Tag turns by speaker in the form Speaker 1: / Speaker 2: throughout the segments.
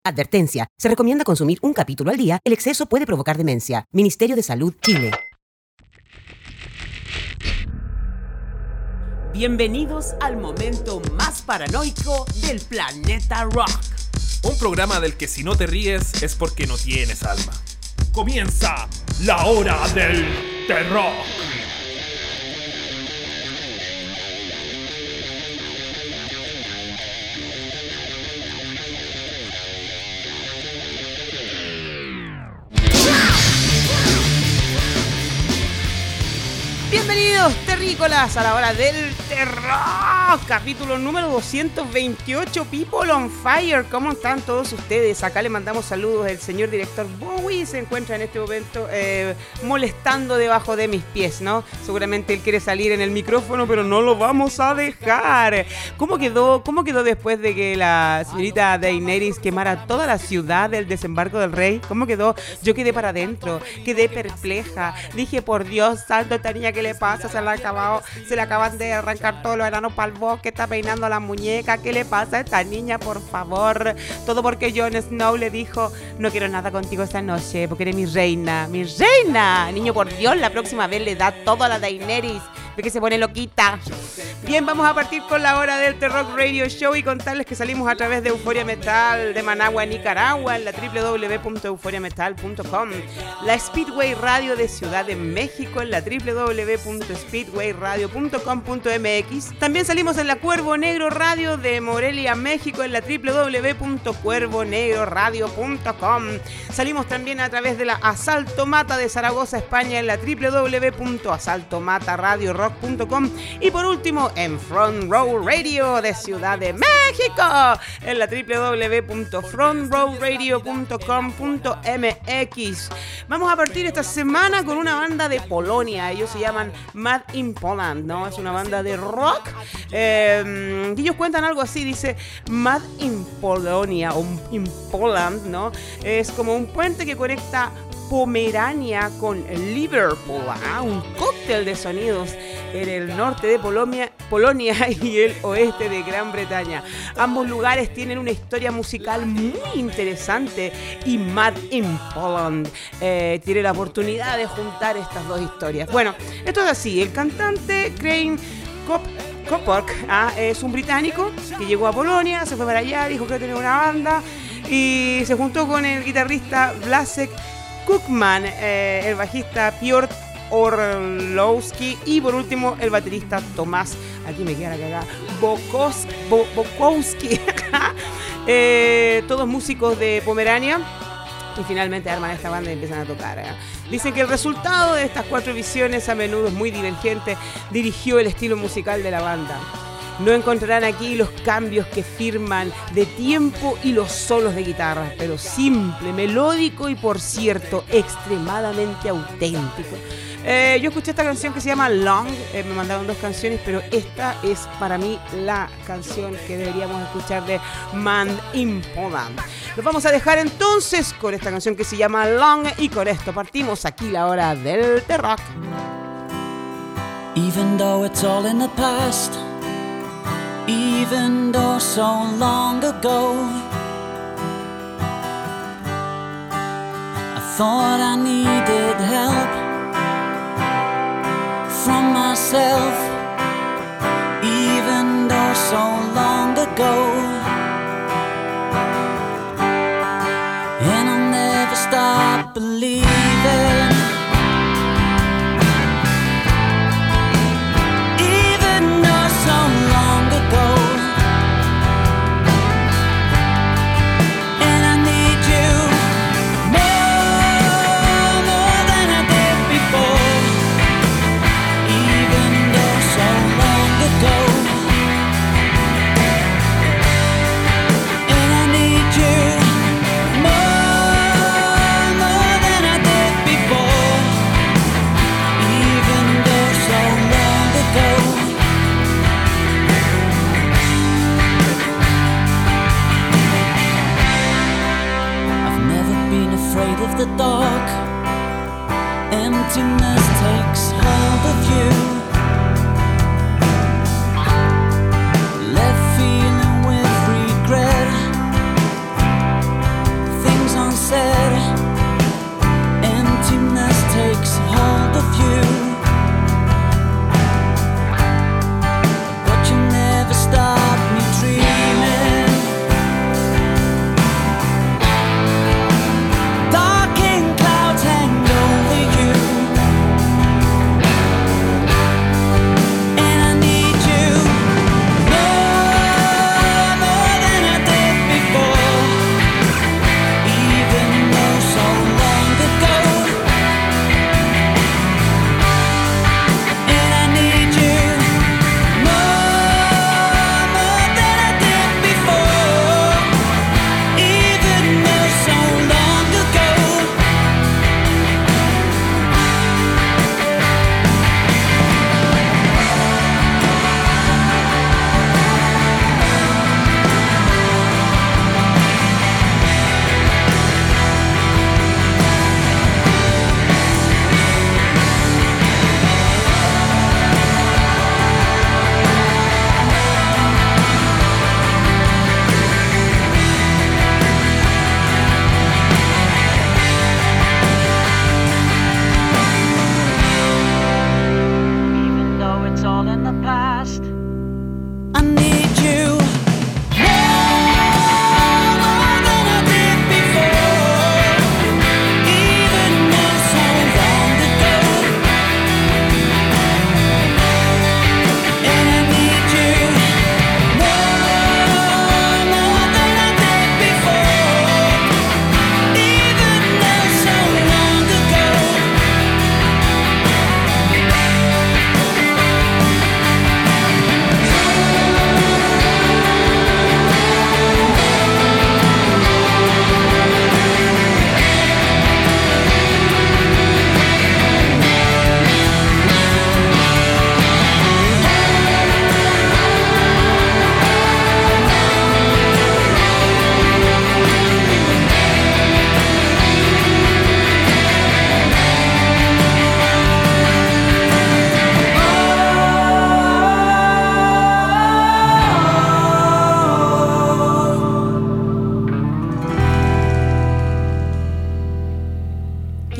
Speaker 1: Advertencia. Se recomienda consumir un capítulo al día. El exceso puede provocar demencia. Ministerio de Salud, Chile.
Speaker 2: Bienvenidos al momento más paranoico del planeta rock.
Speaker 3: Un programa del que si no te ríes es porque no tienes alma. Comienza la hora del terror.
Speaker 2: Bienvenidos, terrícolas, a la hora del terror, capítulo número 228, People on Fire. ¿Cómo están todos ustedes? Acá le mandamos saludos. El señor director Bowie se encuentra en este momento molestando debajo de mis pies, ¿no? Seguramente él quiere salir en el micrófono, pero no lo vamos a dejar. ¿Cómo quedó después de que la señorita Daenerys quemara toda la ciudad del desembarco del rey? ¿Cómo quedó? Yo quedé para adentro, quedé perpleja. Dije, por Dios santo, esta niña, ¿qué le pasa? Se le acaban de arrancar todos los enanos para el bosque, está peinando la muñeca. ¿Qué le pasa a esta niña, por favor? Todo porque Jon Snow le dijo, no quiero nada contigo esta noche, porque eres mi reina. ¡Mi reina! Niño, por Dios, la próxima vez le da todo a la Daenerys, de que se pone loquita. Bien, vamos a partir con la hora del Terror Radio Show y contarles que salimos a través de Euforia Metal de Managua, Nicaragua, en la www.euforiametal.com, la Speedway Radio de Ciudad de México, en la www.speedwayradio.com.mx. También salimos en la Cuervo Negro Radio de Morelia, México, en la www.cuervonegroradio.com. Salimos también a través de la Asalto Mata de Zaragoza, España, en la www.asaltomataradio.com. Y por último, en Front Row Radio de Ciudad de México, en la www.frontrowradio.com.mx. Vamos a partir esta semana con una banda de Polonia. Ellos se llaman Mad in Poland, ¿no? Es una banda de rock. Y ellos cuentan algo así, dice Mad in Polonia o in Poland, ¿no? Es como un puente que conecta Pomerania con Liverpool, un cóctel de sonidos en el norte de Polonia y el oeste de Gran Bretaña. Ambos lugares tienen una historia musical muy interesante y Mad in Poland tiene la oportunidad de juntar estas dos historias. Bueno, esto es así. El cantante Crane Coppock es un británico que llegó a Polonia, se fue para allá, dijo que tenía una banda y se juntó con el guitarrista Blasek Cookman, el bajista Piotr Orlowski y por último el baterista Tomás, aquí me queda la cagada, Bokowski. Todos músicos de Pomerania y finalmente arman esta banda y empiezan a tocar. Dicen que el resultado de estas cuatro visiones, a menudo muy divergente, dirigió el estilo musical de la banda. No encontrarán aquí los cambios que firman de tiempo y los solos de guitarra, pero simple, melódico y, por cierto, extremadamente auténtico. Yo escuché esta canción que se llama Long, me mandaron dos canciones, pero esta es para mí la canción que deberíamos escuchar de Mad in Poland. Nos vamos a dejar entonces con esta canción que se llama Long y con esto partimos aquí la hora del terror.
Speaker 4: Even though it's all in the past, even though so long ago, I thought I needed help from myself, even though so long ago, and I'll never stop believing. The dark, emptiness takes hold of you, left feeling with regret.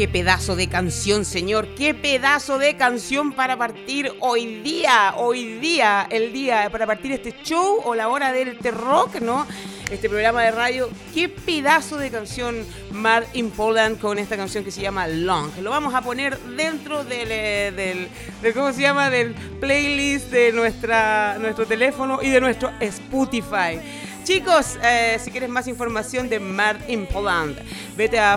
Speaker 2: Qué pedazo de canción, señor. Qué pedazo de canción para partir hoy día, el día, para partir este show o la hora del T-Rock, ¿no? Este programa de radio. Qué pedazo de canción, Mad in Poland, con esta canción que se llama Long. Lo vamos a poner dentro del ¿cómo se llama? Del playlist de nuestro teléfono y de nuestro Spotify. Chicos, si quieres más información de Mad in Poland, vete a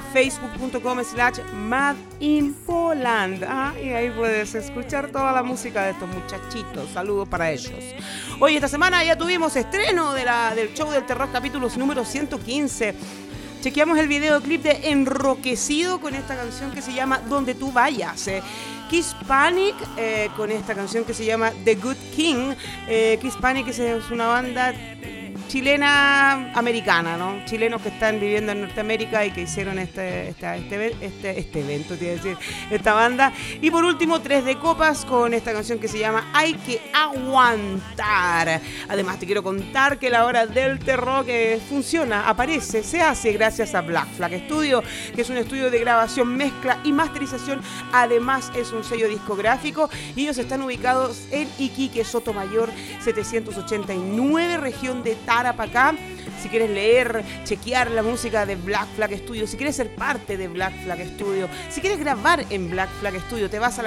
Speaker 2: facebook.com/madinpoland. Y ahí puedes escuchar toda la música de estos muchachitos. Saludos para ellos. Hoy, esta semana ya tuvimos estreno del show del T-Rock, capítulos número 115. Chequeamos el videoclip de Enroquecido con esta canción que se llama Donde tú vayas. Kiss Panic con esta canción que se llama The Good King. Kiss Panic es una banda chilena americana, ¿no? Chilenos que están viviendo en Norteamérica y que hicieron este evento, te iba a decir, esta banda. Y por último, Tres de Copas con esta canción que se llama Hay que aguantar. Además, te quiero contar que la hora del T-Rock funciona, aparece, se hace gracias a Black Flag Studio, que es un estudio de grabación, mezcla y masterización. Además, es un sello discográfico y ellos están ubicados en Iquique, Sotomayor 789, región de Tarapacá. Si quieres leer, chequear la música de Black Flag Studio, si quieres ser parte de Black Flag Studio, si quieres grabar en Black Flag Studio, te vas a la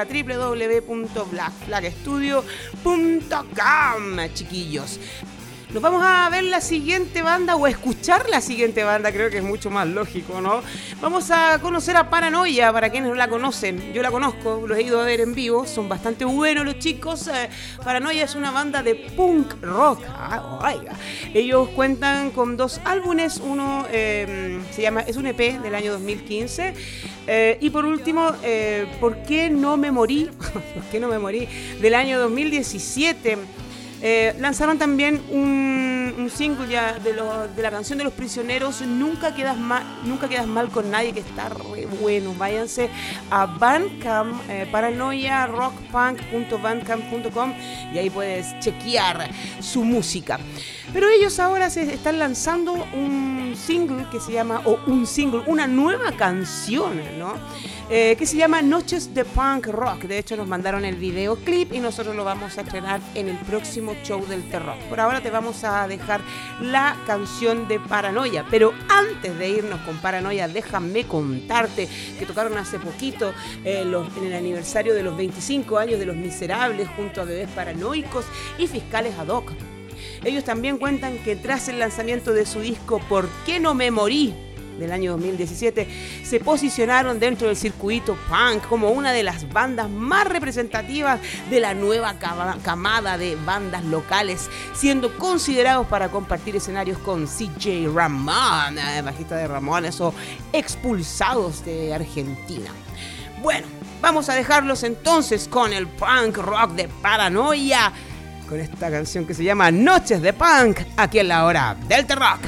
Speaker 2: www.blackflagstudio.com, chiquillos. Nos vamos a ver la siguiente banda o a escuchar la siguiente banda, creo que es mucho más lógico, ¿no? Vamos a conocer a Paranoia, para quienes no la conocen. Yo la conozco, los he ido a ver en vivo, son bastante buenos los chicos. Paranoia es una banda de punk rock. Oiga. Ellos cuentan con 2 álbumes, uno es un EP del año 2015. Y por último, ¿Por qué no me morí? ¿Por qué no me morí? Del año 2017. Lanzaron también un single ya de la canción de Los Prisioneros, Nunca quedas mal con nadie, que está re bueno. Váyanse a Bandcamp, paranoiarockpunk.bandcamp.com, y ahí puedes chequear su música. Pero ellos ahora se están lanzando un single que se llama, una nueva canción, ¿no? Que se llama Noches de Punk Rock. De hecho, nos mandaron el videoclip y nosotros lo vamos a estrenar en el próximo show del T-Rock. Por ahora te vamos a dejar la canción de Paranoia, pero antes de irnos con Paranoia, déjame contarte que tocaron hace poquito en el aniversario de los 25 años de Los Miserables, junto a Bebés Paranoicos y Fiscales Ad Hoc. Ellos también cuentan que tras el lanzamiento de su disco ¿Por qué no me morí?, del año 2017, se posicionaron dentro del circuito punk como una de las bandas más representativas de la nueva camada de bandas locales, siendo considerados para compartir escenarios con CJ Ramón, bajista de Ramones, o Expulsados de Argentina. Bueno, vamos a dejarlos entonces con el punk rock de Paranoia, con esta canción que se llama Noches de Punk, aquí en la hora del T-Rock.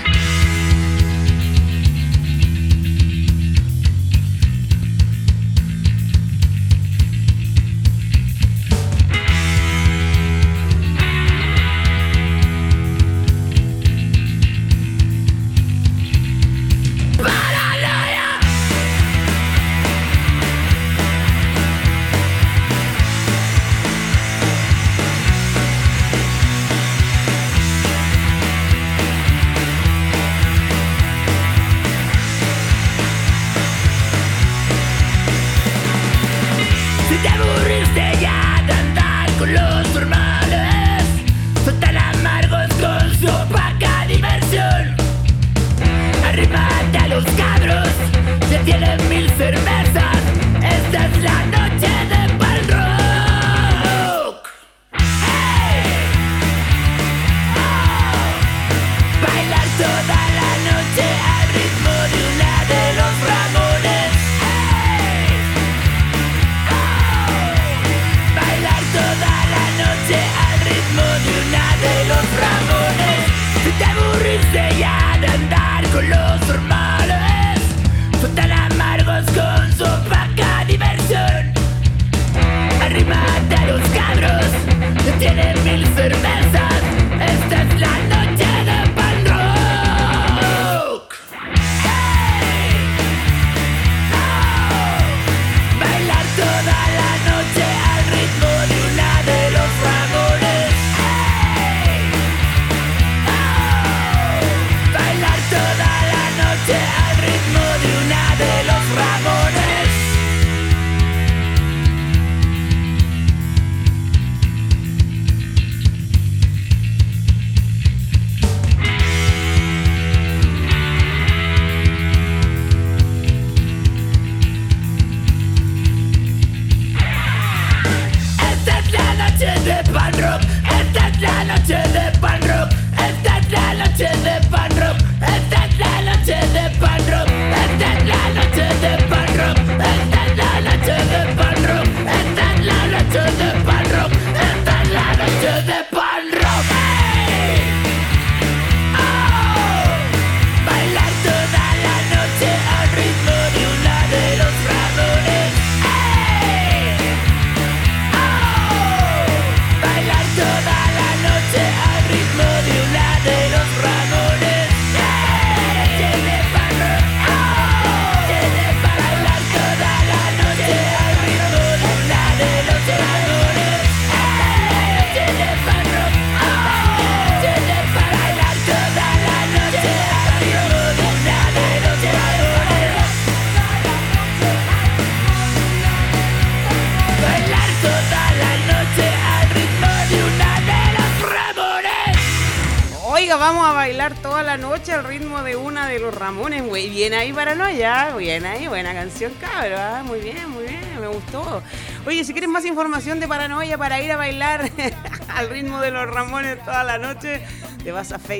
Speaker 2: vamos a bailar toda la noche al ritmo de una de los Ramones. Muy bien ahí, Paranoia. Bien ahí, buena canción, cabrón. ¿Ah? Muy bien, me gustó. Oye, si quieres más información de Paranoia para ir a bailar al ritmo de los Ramones toda la noche, te vas a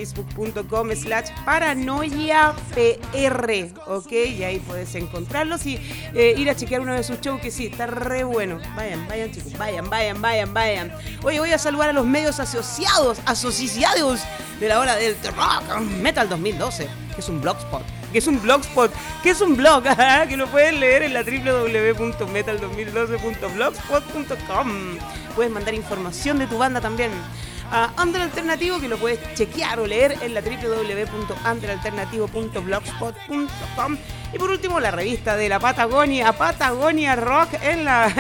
Speaker 2: facebook.com/paranoiapr, ¿ok? Y ahí puedes encontrarlos y ir a chequear uno de sus shows, que sí, está re bueno. Vayan, chicos, vayan. Oye, voy a saludar a los medios asociados de la hora del rock, Metal 2012, que es un blogspot. Que es un blog, que lo puedes leer en la www.metal2012.blogspot.com. Puedes mandar información de tu banda también a Under Alternativo, que lo puedes chequear o leer en la www.underalternativo.blogspot.com. Y por último, la revista de la Patagonia, Patagonia Rock, en la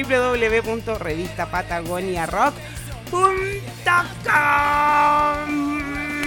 Speaker 2: www.revistapatagonia.rock.com.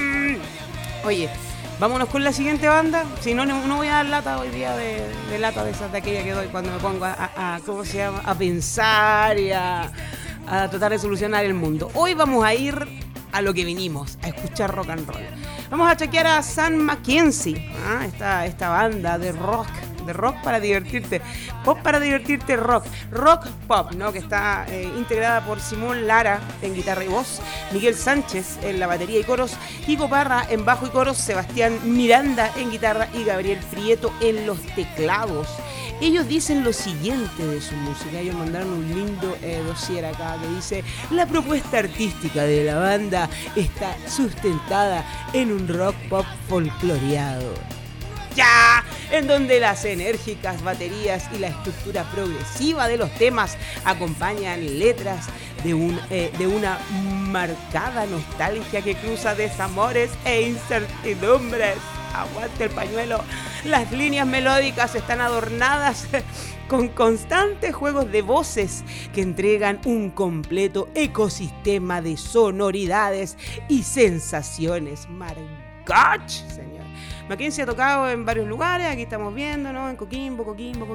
Speaker 2: Oye, vámonos con la siguiente banda. Si no, no voy a dar lata hoy día de lata de esas de aquella que doy cuando me pongo a ¿cómo se llama? A pensar y a tratar de solucionar el mundo. Hoy vamos a ir a lo que vinimos, a escuchar rock and roll. Vamos a chequear a Sam Mackenzie, esta banda de rock para divertirte, pop para divertirte, rock pop, ¿no? Que está integrada por Simón Lara en guitarra y voz, Miguel Sánchez en la batería y coros, Kiko Parra en bajo y coros, Sebastián Miranda en guitarra y Gabriel Prieto en los teclados. Ellos dicen lo siguiente de su música. Ellos mandaron un lindo dossier acá que dice: la propuesta artística de la banda está sustentada en un rock pop folcloreado, ya, en donde las enérgicas baterías y la estructura progresiva de los temas acompañan letras de una marcada nostalgia que cruza desamores e incertidumbres. Aguante el pañuelo. Las líneas melódicas están adornadas con constantes juegos de voces que entregan un completo ecosistema de sonoridades y sensaciones. Margach, señor. Mackenzie ha tocado en varios lugares, aquí estamos viendo, ¿no? En Coquimbo,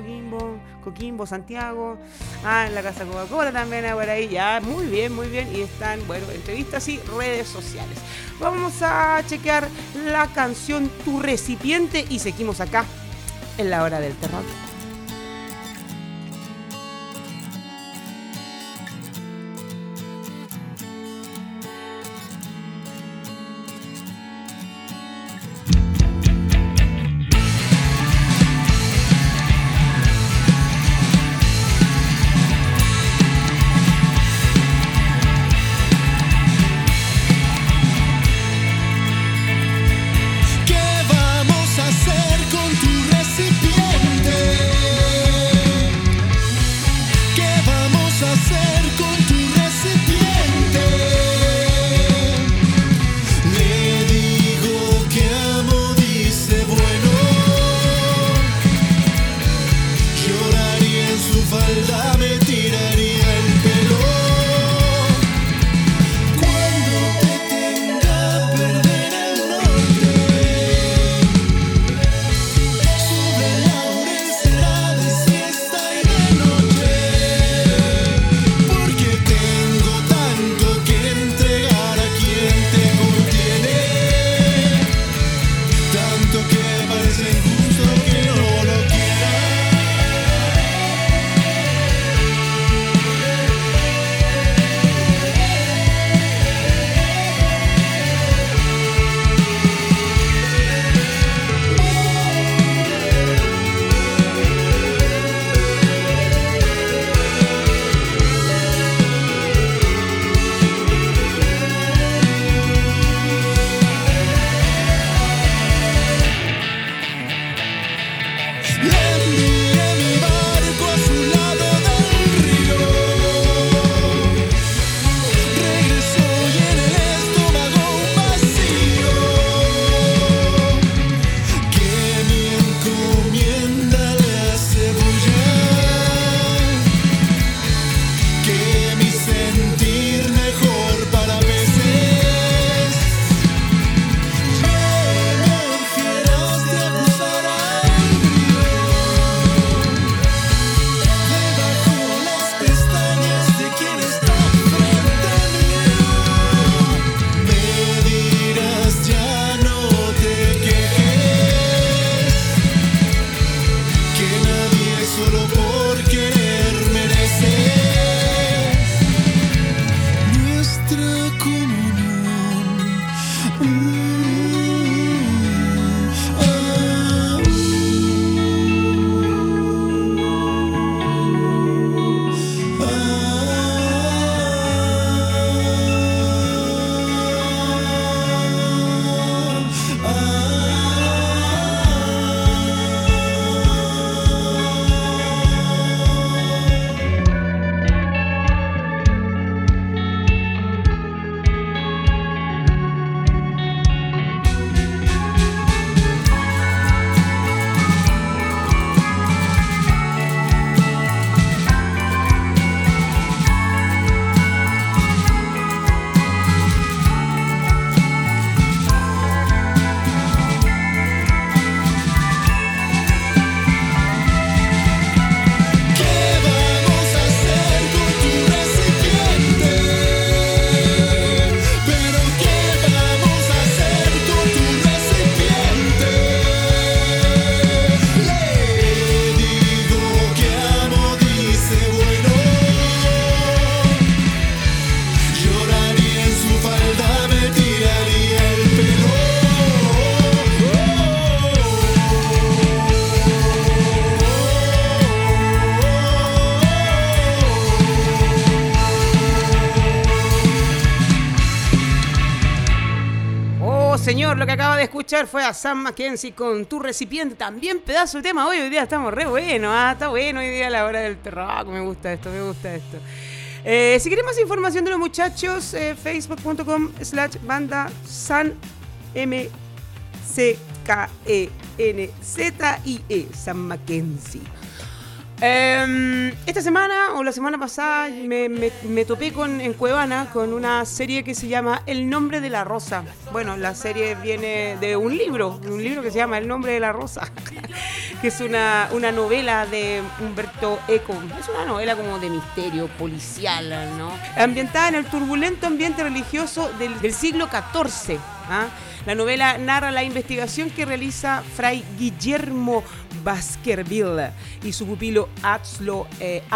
Speaker 2: Santiago, en la Casa Coca-Cola también, por ahí, ya, muy bien, y están, bueno, entrevistas y redes sociales. Vamos a chequear la canción Tu Recipiente y seguimos acá en la hora del terror.
Speaker 5: ¿Qué vamos a hacer con tu recipiente?
Speaker 2: señor, lo que acaba de escuchar fue a Sam Mackenzie con Tu Recipiente, también pedazo de tema. Hoy día estamos re buenos, está bueno hoy día la hora del terror, me gusta esto. Si queremos más información de los muchachos, facebook.com/banda San MCKENZIE, Sam Mackenzie. Esta semana o la semana pasada me topé en Cuevana con una serie que se llama El Nombre de la Rosa. Bueno, la serie viene de un libro que se llama El Nombre de la Rosa, que es una novela de Umberto Eco. Es una novela como de misterio policial, ¿no? Ambientada en el turbulento ambiente religioso del siglo XIV. La novela narra la investigación que realiza Fray Guillermo Baskerville y su pupilo Adso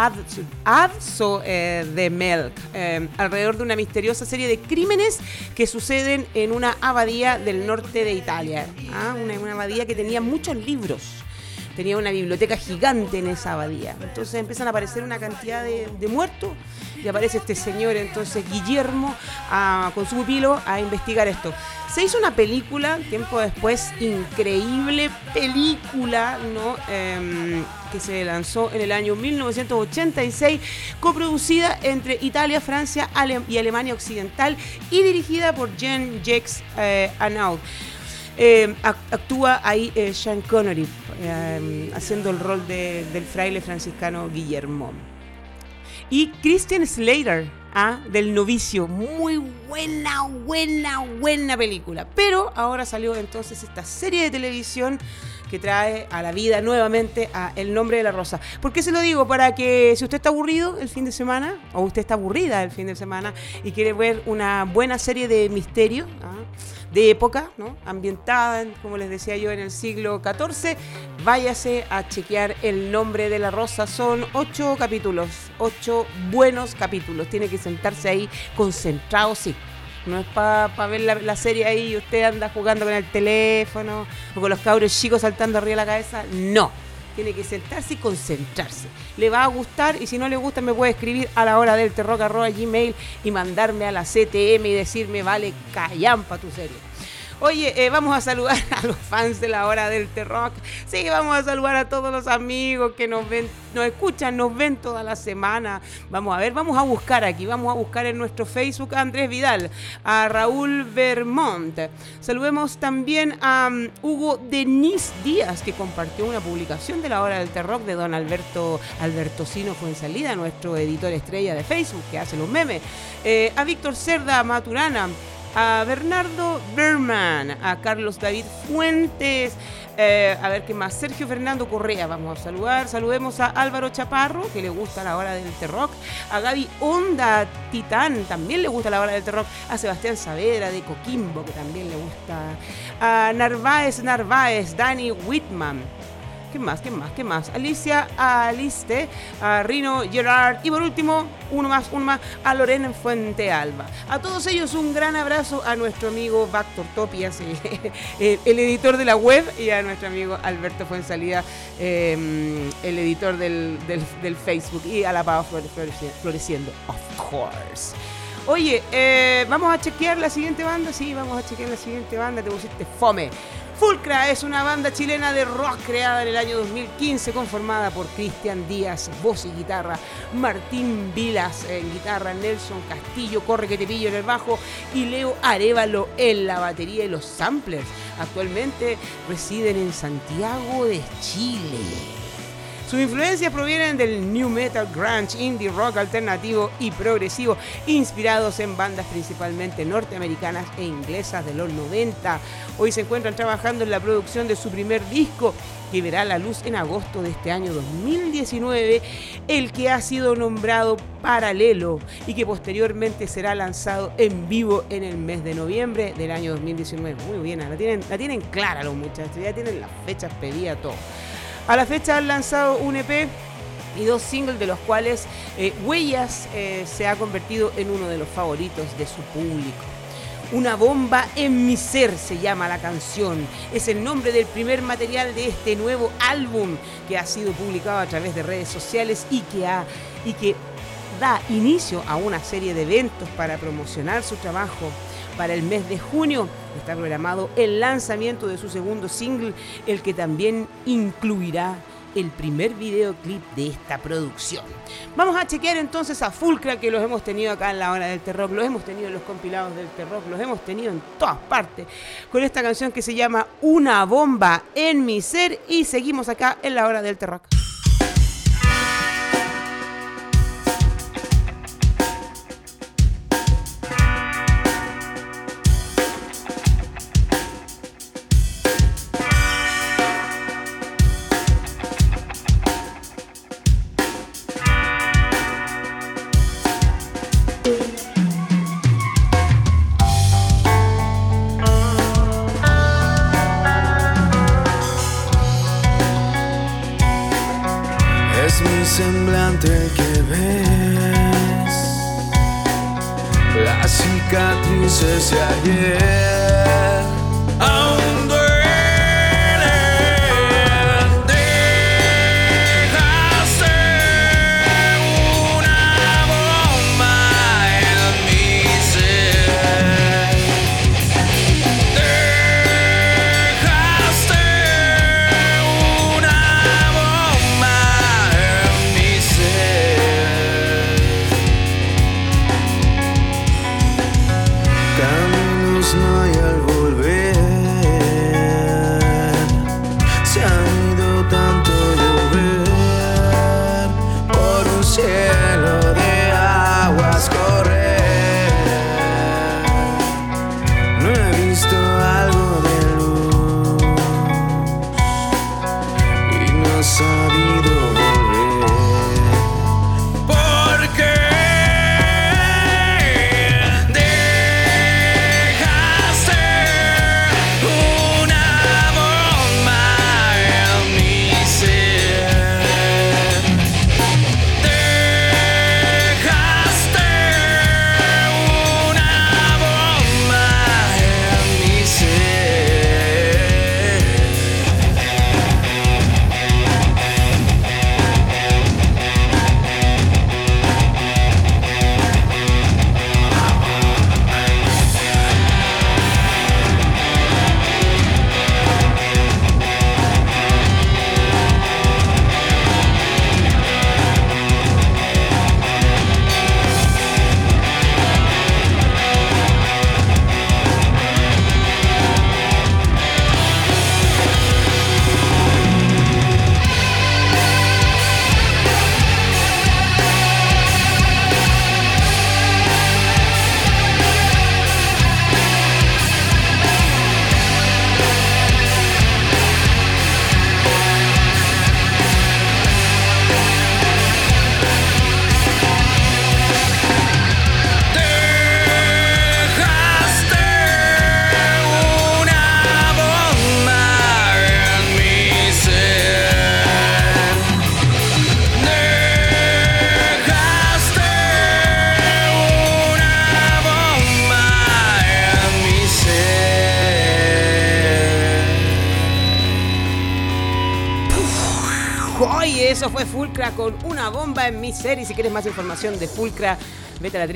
Speaker 2: de Melk alrededor de una misteriosa serie de crímenes que suceden en una abadía del norte de Italia. Una abadía que tenía muchos libros. Tenía una biblioteca gigante en esa abadía. Entonces empiezan a aparecer una cantidad de muertos y aparece este señor, entonces Guillermo, con su pupilo a investigar esto. Se hizo una película, tiempo después, increíble película, ¿no? Que se lanzó en el año 1986, coproducida entre Italia, Francia y Alemania Occidental y dirigida por Jean-Jacques Annaud. Actúa ahí Sean Connery haciendo el rol del fraile franciscano Guillermo. Y Christian Slater, del Novicio. Muy buena película. Pero ahora salió entonces esta serie de televisión que trae a la vida nuevamente a El Nombre de la Rosa. ¿Por qué se lo digo? Para que si usted está aburrido el fin de semana, o usted está aburrida el fin de semana y quiere ver una buena serie de misterio, de época, ¿no? Ambientada, como les decía yo, en el siglo XIV, váyase a chequear El Nombre de la Rosa. Son 8 capítulos, 8 buenos capítulos. Tiene que sentarse ahí concentrado, sí. No es para ver la serie ahí y usted anda jugando con el teléfono o con los cabros chicos saltando arriba de la cabeza. No. Tiene que sentarse y concentrarse. Le va a gustar, y si no le gusta me puede escribir a la hora del terroc@gmail y mandarme a la CTM y decirme vale callampa tu serie. Oye, vamos a saludar a los fans de la hora del Terroc. Sí, vamos a saludar a todos los amigos que nos ven, nos escuchan, nos ven toda la semana. Vamos a buscar en nuestro Facebook a Andrés Vidal, a Raúl Vermont. Saludemos también a Hugo Denis Díaz, que compartió una publicación de la hora del Terroc de don Albertocino Fuensalida, nuestro editor estrella de Facebook, que hace los memes. A Víctor Cerda Maturana, a Bernardo Berman, a Carlos David Fuentes, a ver qué más, Sergio Fernando Correa, vamos a saludar. Saludemos a Álvaro Chaparro, que le gusta la hora del Terroc, a Gaby Onda Titán, también le gusta la hora del Terroc, a Sebastián Saavedra de Coquimbo, que también le gusta, a Narváez, Dani Whitman. ¿Qué más? Alicia Aliste, a Rino Gerard y por último, uno más, a Lorena Fuente Alba. A todos ellos un gran abrazo, a nuestro amigo Víctor Topias, el editor de la web, y a nuestro amigo Alberto Fuensalida, el editor del Facebook, y a la Pava Floreciendo, of course. Oye, vamos a chequear la siguiente banda. Sí, vamos a chequear la siguiente banda. Te pusiste fome. Fulcra es una banda chilena de rock creada en el año 2015, conformada por Cristian Díaz, voz y guitarra, Martín Vilas en guitarra, Nelson Castillo, corre que te pillo en el bajo, y Leo Arévalo en la batería y los samplers. Actualmente residen en Santiago de Chile. Sus influencias provienen del new metal, grunge, indie rock alternativo y progresivo, inspirados en bandas principalmente norteamericanas e inglesas de los 90. Hoy se encuentran trabajando en la producción de su primer disco, que verá la luz en agosto de este año 2019, el que ha sido nombrado Paralelo y que posteriormente será lanzado en vivo en el mes de noviembre del año 2019. Muy bien, la tienen clara los muchachos, ya tienen las fechas pedidas, todo. A la fecha han lanzado un EP y 2 singles, de los cuales Huellas se ha convertido en uno de los favoritos de su público. Una bomba en mi ser se llama la canción. Es el nombre del primer material de este nuevo álbum, que ha sido publicado a través de redes sociales y que da inicio a una serie de eventos para promocionar su trabajo. Para el mes de junio está programado el lanzamiento de su segundo single, el que también incluirá el primer videoclip de esta producción. Vamos a chequear entonces a Fulcra, que los hemos tenido acá en la hora del T-Rock, los hemos tenido en los compilados del T-Rock, los hemos tenido en todas partes, con esta canción que se llama Una bomba en mi ser, y seguimos acá en la hora del T-Rock.
Speaker 5: Semblante que ves, las cicatrices de ayer aún duelen. Dejaste una bomba en mi ser. Dejaste una bomba en mi ser. Caminos no hay al volver. Se ha ido tanto llover por un cielo de aguas correr. No he visto algo de luz y no he sabido volver. Porque dejaste una bomba en mi ser. Dejaste una bomba en mi ser. Dejaste una bomba en mi ser. Dejaste una bomba en mi ser.
Speaker 2: Oye, eso fue Fulcra con Una bomba en mi ser. Y si quieres más información de Fulcra, vete a la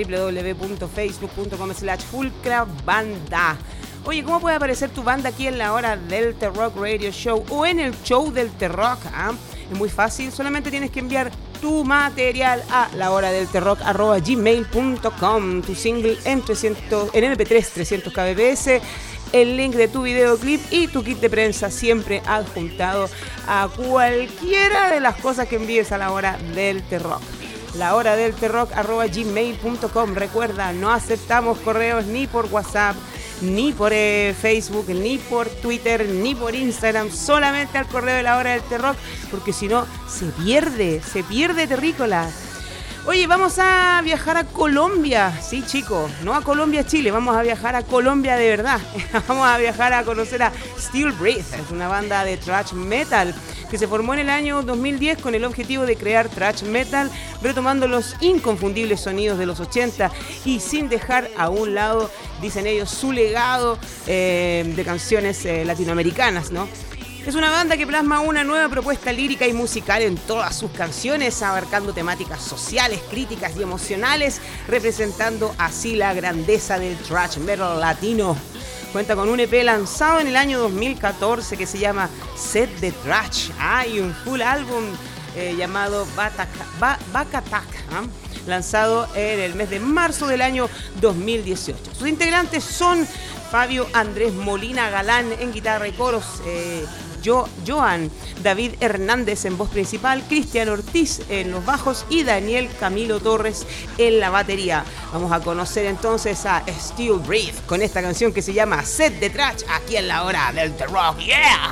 Speaker 2: www.facebook.com/FulcraBanda. Oye, ¿cómo puede aparecer tu banda aquí en la hora del T-Rock Radio Show o en el show del T-Rock? Es muy fácil, solamente tienes que enviar tu material a lahoradelterrock@gmail.com, tu single en MP3 300 kbps, el link de tu videoclip y tu kit de prensa, siempre adjuntado a cualquiera de las cosas que envíes a la hora del T-Rock. lahoradelterrock@gmail.com. Recuerda, no aceptamos correos ni por WhatsApp, ni por Facebook, ni por Twitter, ni por Instagram, solamente al correo de la hora del T-Rock, porque si no se pierde terrícola. Oye, vamos a viajar a Colombia, sí chicos, no a Colombia, Chile, vamos a viajar a Colombia de verdad. Vamos a viajar a conocer a Steel Breath, es una banda de thrash metal que se formó en el año 2010 con el objetivo de crear thrash metal, retomando los inconfundibles sonidos de los 80 y sin dejar a un lado, dicen ellos, su legado de canciones latinoamericanas, ¿no? Es una banda que plasma una nueva propuesta lírica y musical en todas sus canciones, abarcando temáticas sociales, críticas y emocionales, representando así la grandeza del thrash metal latino. Cuenta con un EP lanzado en el año 2014 que se llama Set the Trash, y un full álbum llamado Back Attack, lanzado en el mes de marzo del año 2018. Sus integrantes son Fabio Andrés Molina Galán en guitarra y coros, Joan David Hernández en voz principal, Cristian Ortiz en los bajos y Daniel Camilo Torres en la batería. Vamos a conocer entonces a Still Breathe con esta canción que se llama Set the Trash, aquí en la hora del The Rock. ¡Yeah!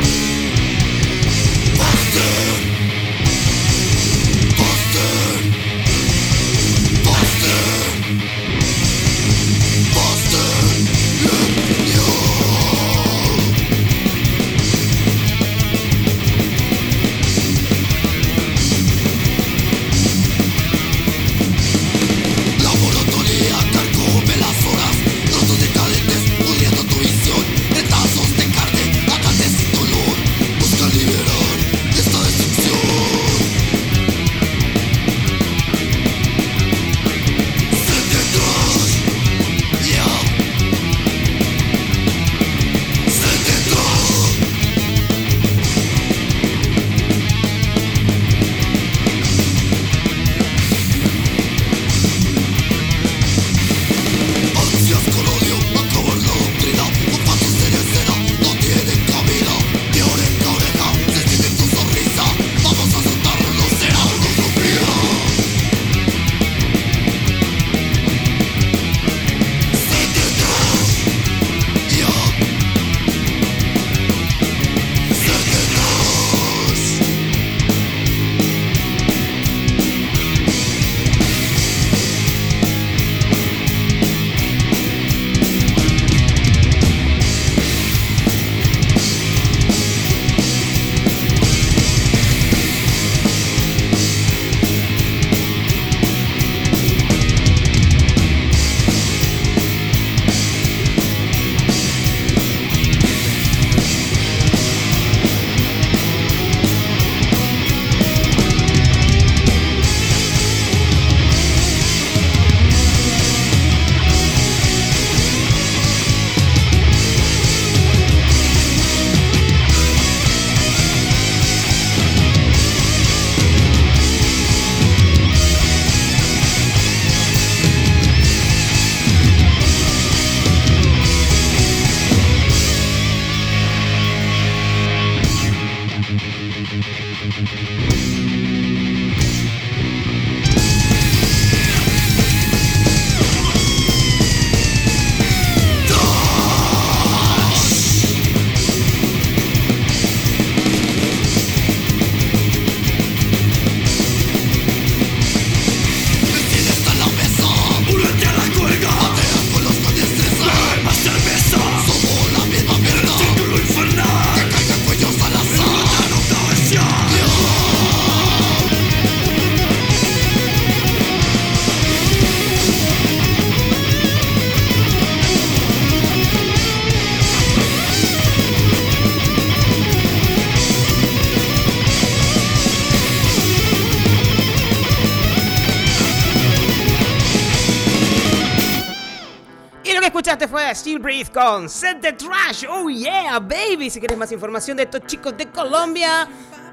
Speaker 2: Escuchaste fue Still Breathe con Set the Trash. Oh yeah, baby. Si quieres más información de estos chicos de Colombia,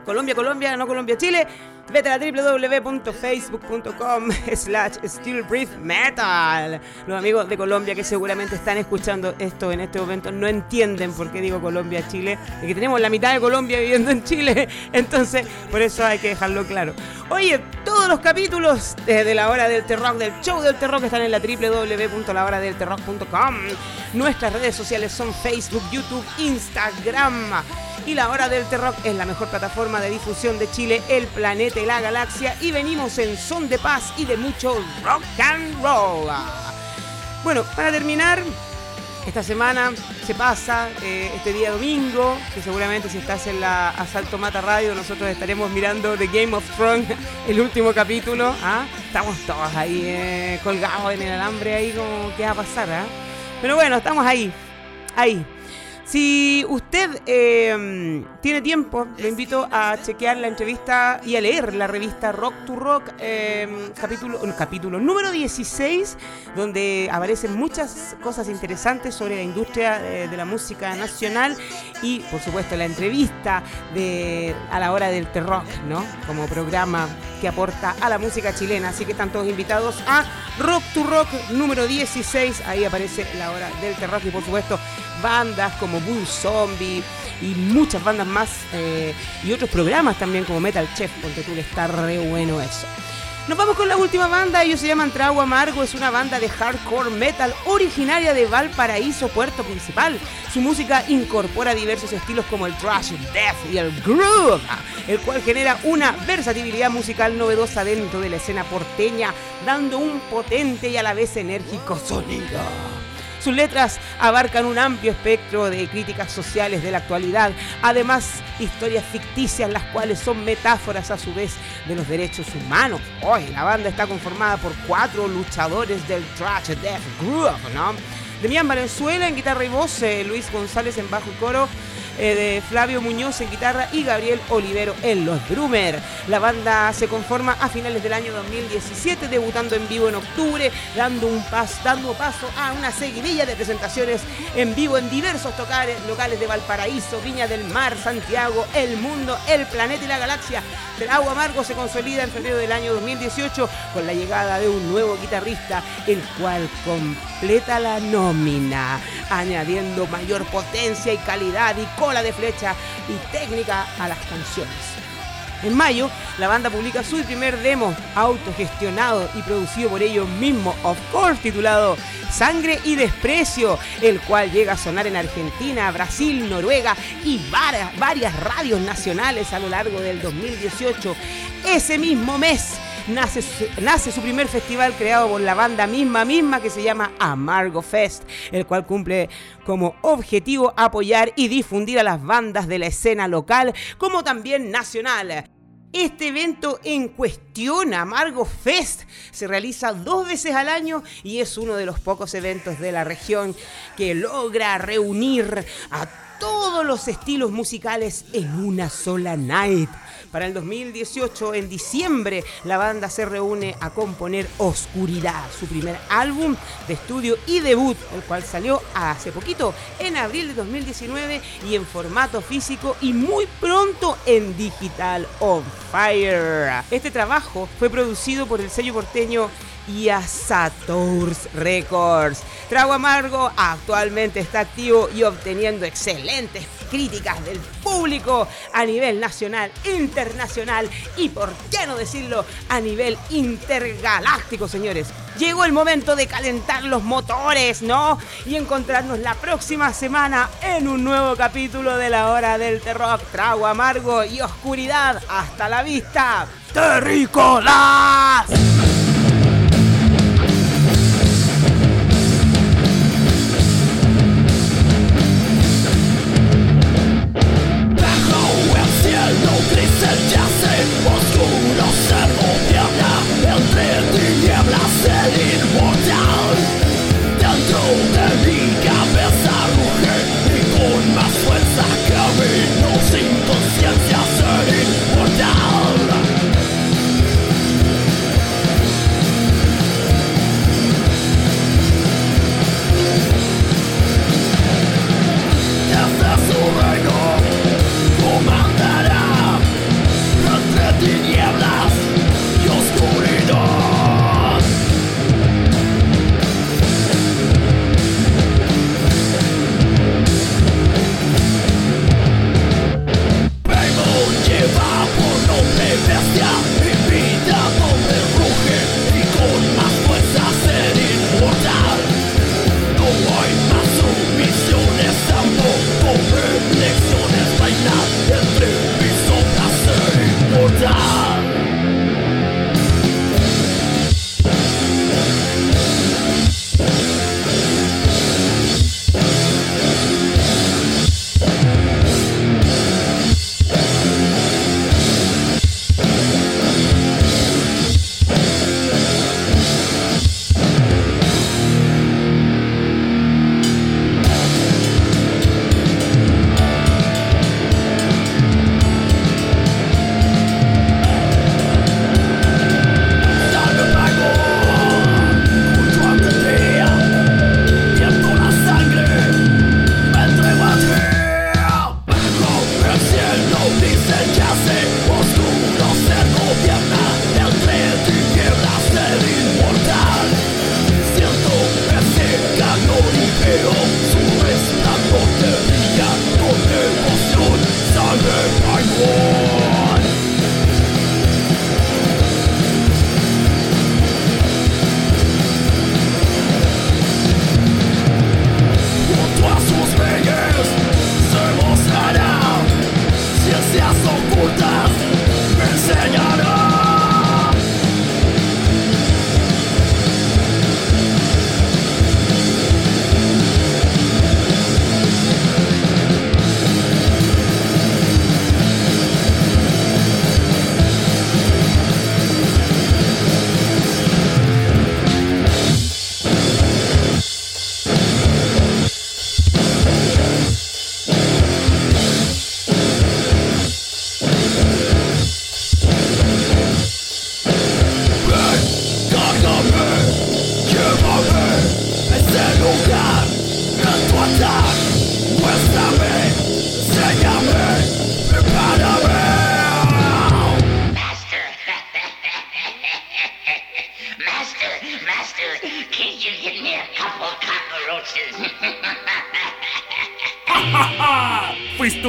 Speaker 2: no Colombia, Chile, vete a www.facebook.com/stillbreathemetal. Los amigos de Colombia que seguramente están escuchando esto en este momento no entienden por qué digo Colombia, Chile, y que tenemos la mitad de Colombia viviendo en Chile, entonces por eso hay que dejarlo claro. Oye, todos los capítulos de La Hora del Terrock, del show del Terrock, están en la www.lahoradelterrock.com. Nuestras redes sociales son Facebook, YouTube, Instagram. Y La Hora del Terrock es la mejor plataforma de difusión de Chile, el planeta y la galaxia. Y venimos en son de paz y de mucho rock and roll. Bueno, para terminar, esta semana se pasa, este día domingo, que seguramente si estás en la Asalto Mata Radio, nosotros estaremos mirando The Game of Thrones, el último capítulo. Estamos todos ahí colgados en el alambre, ahí como qué va a pasar. Pero bueno, estamos ahí. Si usted tiene tiempo, le invito a chequear la entrevista y a leer la revista Rock to Rock, capítulo número 16, donde aparecen muchas cosas interesantes sobre la industria de la música nacional y, por supuesto, la entrevista a la hora del rock, ¿no? Como programa que aporta a la música chilena. Así que están todos invitados a Rock to Rock número 16. Ahí aparece la hora del rock y, por supuesto, bandas como Bull Zombie y muchas bandas más y otros programas también como Metal Chef, porque tú le está re bueno eso. Nos vamos con la última banda. Ellos se llaman Trago Amargo. Es una banda de hardcore metal originaria de Valparaíso, Puerto Principal. Su música incorpora diversos estilos como el thrash, death y el groove, el cual genera una versatilidad musical novedosa dentro de la escena porteña, dando un potente y a la vez enérgico sonido. Sus letras abarcan un amplio espectro de críticas sociales de la actualidad, además historias ficticias las cuales son metáforas a su vez de los derechos humanos. Hoy la banda está conformada por 4 luchadores del thrash death groove, ¿no? Demián Valenzuela en guitarra y voz, Luis González en bajo y coro, de Flavio Muñoz en guitarra y Gabriel Olivero en los drummer. La banda se conforma a finales del año 2017, debutando en vivo en octubre, dando paso a una seguidilla de presentaciones en vivo en diversos locales de Valparaíso, Viña del Mar, Santiago, El Mundo, El Planeta y la Galaxia. Trago Amargo se consolida en febrero del año 2018 con la llegada de un nuevo guitarrista, el cual completa la nómina, añadiendo mayor potencia y calidad y cola de flecha y técnica a las canciones. En mayo, la banda publica su primer demo autogestionado y producido por ellos mismos, of course, titulado Sangre y Desprecio, el cual llega a sonar en Argentina, Brasil, Noruega y varias radios nacionales a lo largo del 2018. Ese mismo mes nace su primer festival creado por la banda misma que se llama Amargo Fest, el cual cumple como objetivo apoyar y difundir a las bandas de la escena local como también nacional. Este evento en cuestión, Amargo Fest, se realiza 2 veces al año y es uno de los pocos eventos de la región que logra reunir a todos los estilos musicales en una sola night. Para el 2018, en diciembre, la banda se reúne a componer Oscuridad, su primer álbum de estudio y debut, el cual salió hace poquito, en abril de 2019, y en formato físico y muy pronto en Digital on Fire. Este trabajo fue producido por el sello porteño Yasaturz Records. Trago Amargo actualmente está activo y obteniendo excelentes críticas del público a nivel nacional, internacional y, por qué no decirlo, a nivel intergaláctico, señores. Llegó el momento de calentar los motores, ¿no? Y encontrarnos la próxima semana en un nuevo capítulo de La Hora del Rock. Trago Amargo y Oscuridad. Hasta la vista, terrícolas.
Speaker 6: Oscuro se gobierna entre tinieblas el inmortal. Dentro de mi cabeza ruge y con más fuerza camino sin conciencia ser inmortal. Desde su reino comandará entre tinieblas y oscuridad. Paimon lleva por nombre bestia y vida donde ruge y con más fuerza ser inmortal. No hay más sumisiones, tampoco reflexiones, bailar entre mis sombras ser inmortal.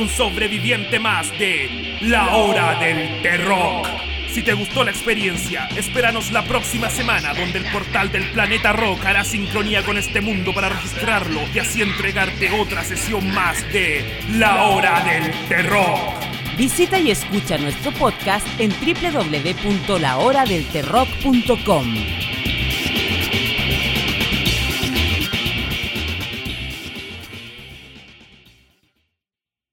Speaker 3: un sobreviviente más de La Hora del Terror. Si te gustó la experiencia, espéranos la próxima semana, donde el portal del planeta Rock hará sincronía con este mundo para registrarlo y así entregarte otra sesión más de La Hora del Terror.
Speaker 7: Visita y escucha nuestro podcast en www.lahoradelterrock.com.